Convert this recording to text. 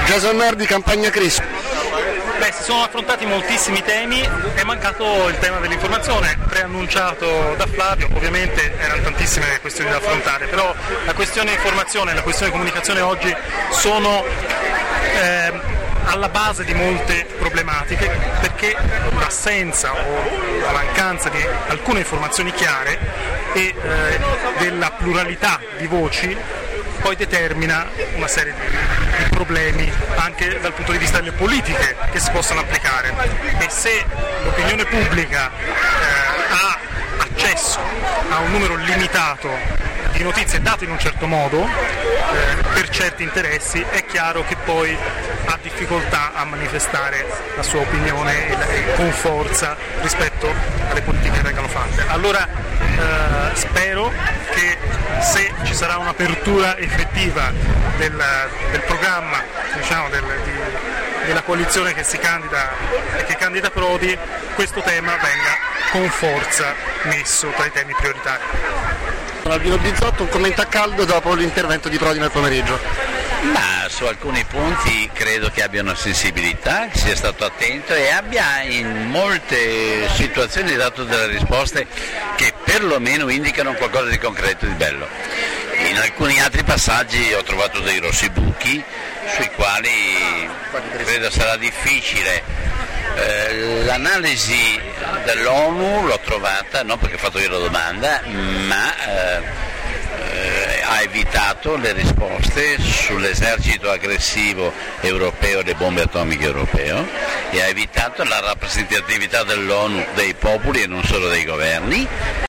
Jason Nardi, Campagna Crisp. Si sono affrontati moltissimi temi, è mancato il tema dell'informazione, preannunciato da Flavio. Ovviamente erano tantissime questioni da affrontare, però la questione informazione e la questione comunicazione oggi sono alla base di molte problematiche, perché l'assenza o la mancanza di alcune informazioni chiare e della pluralità di voci poi determina una serie di problemi anche dal punto di vista delle politiche che si possono applicare, e se l'opinione pubblica ha accesso a un numero limitato di notizie date in un certo modo per certi interessi, è chiaro che poi ha difficoltà a manifestare la sua opinione con forza rispetto alle politiche che vengono fatte. Allora spero che, se ci sarà un'apertura effettiva del programma, diciamo, della coalizione che si candida e che candida Prodi, questo tema venga con forza messo tra i temi prioritari. Albino Bizzotto, un commento a caldo dopo l'intervento di Prodi nel pomeriggio. Ma su alcuni punti credo che abbia una sensibilità, che sia stato attento e abbia in molte situazioni dato delle risposte che perlomeno indicano qualcosa di concreto e di bello. In alcuni altri passaggi ho trovato dei rossi buchi sui quali credo sarà difficile. L'analisi dell'ONU l'ho trovata, non perché ho fatto io la domanda, ma ha evitato le risposte sull'esercito aggressivo europeo, le bombe atomiche europeo, e ha evitato la rappresentatività dell'ONU dei popoli e non solo dei governi,